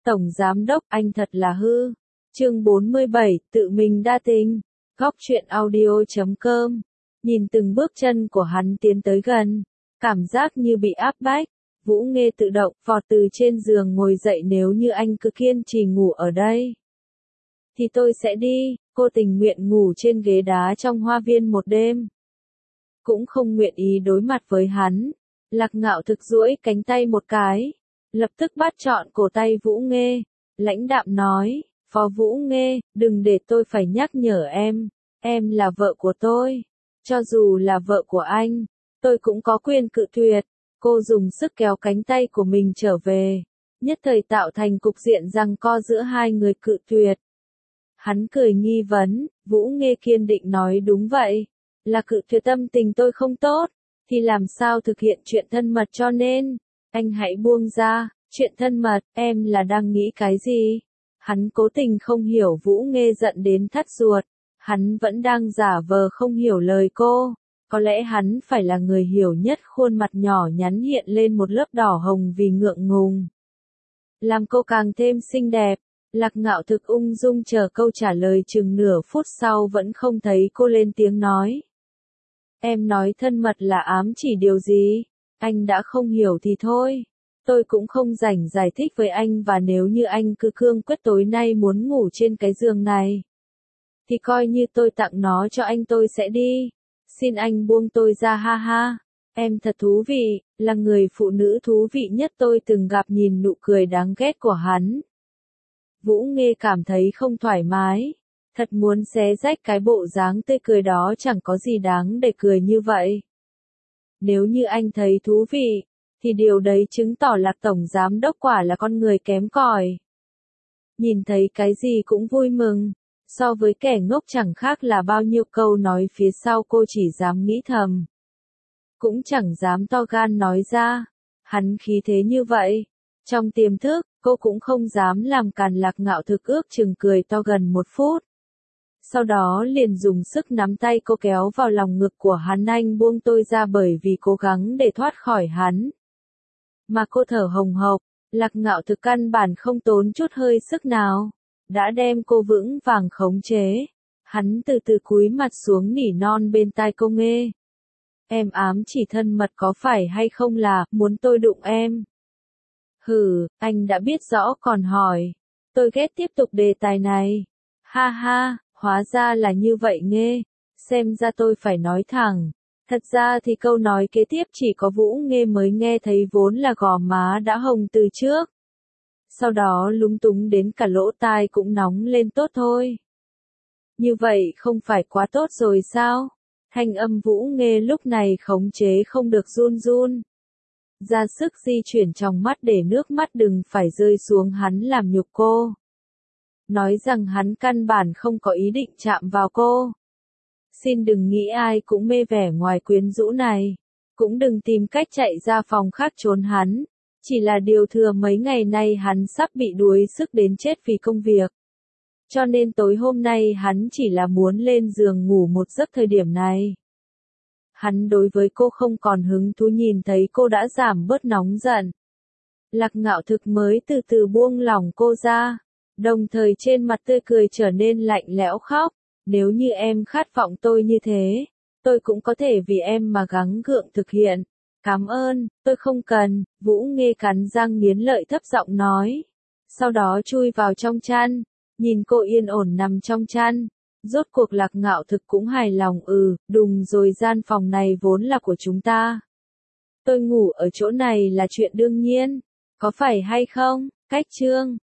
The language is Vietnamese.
Tổng Giám Đốc, anh thật là hư. Chương 47, tự mình đa tình. Góc truyện audio.com. Nhìn từng bước chân của hắn tiến tới gần, cảm giác như bị áp bách. Vũ Nghê tự động vọt từ trên giường ngồi dậy, nếu như anh cứ kiên trì ngủ ở đây thì tôi sẽ đi. Cô tình nguyện ngủ trên ghế đá trong hoa viên một đêm, cũng không nguyện ý đối mặt với hắn. Lạc Ngạo Thực duỗi cánh tay một cái, lập tức bắt trọn cổ tay Vũ Nghê, lãnh đạm nói, Phó Vũ Nghê, đừng để tôi phải nhắc nhở em là vợ của tôi. Cho dù là vợ của anh, tôi cũng có quyền cự tuyệt. Cô dùng sức kéo cánh tay của mình trở về, nhất thời tạo thành cục diện giằng co giữa hai người cự tuyệt. Hắn cười nghi vấn, Vũ Nghê kiên định nói đúng vậy, là cự tuyệt tâm tình tôi không tốt, thì làm sao thực hiện chuyện thân mật, cho nên, anh hãy buông ra, chuyện thân mật, em là đang nghĩ cái gì? Hắn cố tình không hiểu Vũ Nghê giận đến thắt ruột, hắn vẫn đang giả vờ không hiểu lời cô, có lẽ hắn phải là người hiểu nhất. Khuôn mặt nhỏ nhắn hiện lên một lớp đỏ hồng vì ngượng ngùng, làm cô càng thêm xinh đẹp. Lạc Ngạo Thực ung dung chờ câu trả lời, chừng nửa phút sau vẫn không thấy cô lên tiếng nói. Em nói thân mật là ám chỉ điều gì? Anh đã không hiểu thì thôi. Tôi cũng không rảnh giải thích với anh, và nếu như anh cứ cương quyết tối nay muốn ngủ trên cái giường này, thì coi như tôi tặng nó cho anh, tôi sẽ đi. Xin anh buông tôi ra, ha ha. Em thật thú vị, là người phụ nữ thú vị nhất tôi từng gặp. Nhìn nụ cười đáng ghét của hắn, Vũ Nghê cảm thấy không thoải mái, thật muốn xé rách cái bộ dáng tươi cười đó, chẳng có gì đáng để cười như vậy. Nếu như anh thấy thú vị, thì điều đấy chứng tỏ Lạc Tổng Giám Đốc quả là con người kém cỏi. Nhìn thấy cái gì cũng vui mừng, so với kẻ ngốc chẳng khác là bao nhiêu. Câu nói phía sau cô chỉ dám nghĩ thầm, cũng chẳng dám to gan nói ra. Hắn khí thế như vậy, trong tiềm thức, cô cũng không dám làm càn. Lạc Ngạo Thực ước chừng cười to gần một phút. Sau đó liền dùng sức nắm tay cô kéo vào lòng ngực của hắn. Anh buông tôi ra, bởi vì cố gắng để thoát khỏi hắn mà cô thở hồng hộc. Lạc Ngạo Thực căn bản không tốn chút hơi sức nào, đã đem cô vững vàng khống chế. Hắn từ từ cúi mặt xuống nỉ non bên tai cô nghe. Em ám chỉ thân mật có phải hay không, là muốn tôi đụng em? Hừ, anh đã biết rõ còn hỏi. Tôi ghét tiếp tục đề tài này. Ha ha, hóa ra là như vậy Nghê. Xem ra tôi phải nói thẳng. Thật ra thì câu nói kế tiếp chỉ có Vũ Nghê mới nghe thấy, vốn là gò má đã hồng từ trước. Sau đó lúng túng đến cả lỗ tai cũng nóng lên. Tốt thôi. Như vậy không phải quá tốt rồi sao? Thanh âm Vũ Nghê lúc này khống chế không được, run run. Ra sức di chuyển trong mắt để nước mắt đừng phải rơi xuống. Hắn làm nhục cô, nói rằng hắn căn bản không có ý định chạm vào cô. Xin đừng nghĩ ai cũng mê vẻ ngoài quyến rũ này, cũng đừng tìm cách chạy ra phòng khác trốn hắn. Chỉ là điều thừa mấy ngày nay hắn sắp bị đuối sức đến chết vì công việc. Cho nên tối hôm nay hắn chỉ là muốn lên giường ngủ một giấc. Thời điểm này, hắn đối với cô không còn hứng thú. Nhìn thấy cô đã giảm bớt nóng giận, Lạc Ngạo Thực mới từ từ buông lỏng cô ra, đồng thời trên mặt tươi cười trở nên lạnh lẽo. Khóc, nếu như em khát vọng tôi như thế, tôi cũng có thể vì em mà gắng gượng thực hiện. Cảm ơn, tôi không cần. Vũ Nghê cắn răng nghiến lợi thấp giọng nói. Sau đó chui vào trong chăn, nhìn cô yên ổn nằm trong chăn. Rốt cuộc Lạc Ngạo Thực cũng hài lòng. Đùng rồi, gian phòng này vốn là của chúng ta. Tôi ngủ ở chỗ này là chuyện đương nhiên, có phải hay không? Cách chương